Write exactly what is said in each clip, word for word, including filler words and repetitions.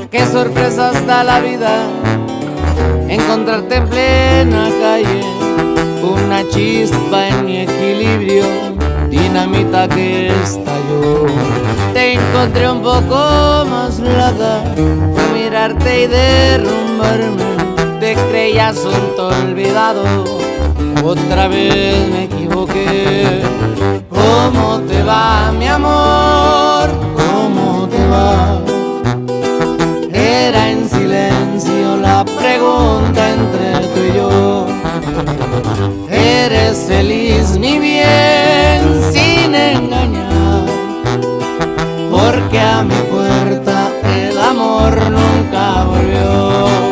Qué sorpresa da la vida, encontrarte en plena calle, una chispa en mi equilibrio, dinamita que estalló. Te encontré un poco más flaca, fue mirarte y derrumbarme. Te creías un tonto olvidado, otra vez me equivoqué. ¿Cómo te va, mi amor? ¿Cómo te va? Era en silencio la pregunta entre tú y yo. ¿Eres feliz, mi bien, sin engañar? Porque a mi puerta el amor nunca volvió.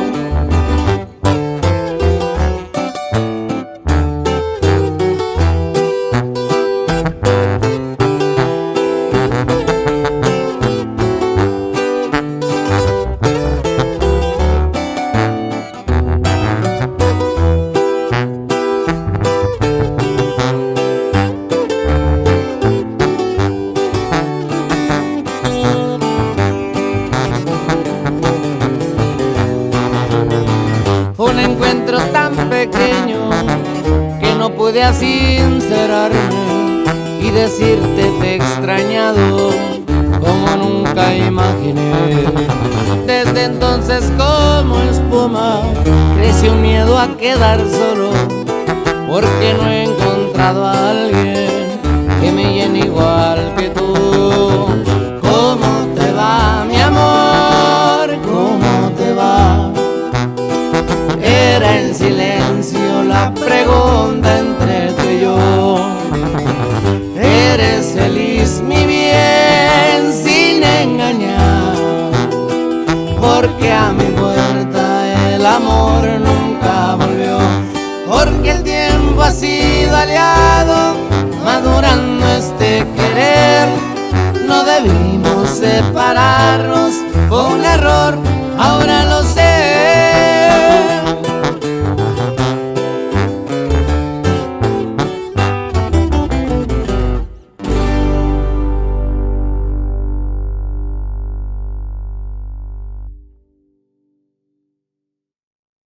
Un encuentro tan pequeño que no pude sincerarme y decirte te he extrañado como nunca imaginé. Desde entonces como espuma creció un miedo a quedar solo, porque no he encontrado a alguien que me llene igual que tú. ¿Cómo te va, mi amor? ¿Cómo te va? Era en silencio la pregunta entre tú y yo. ¿Eres feliz, mi bien, sin engañar? Porque a mi puerta el amor nunca volvió. Porque el tiempo ha sido aliado, madurando este querer. No debimos separarnos, fue un error, ahora lo sé.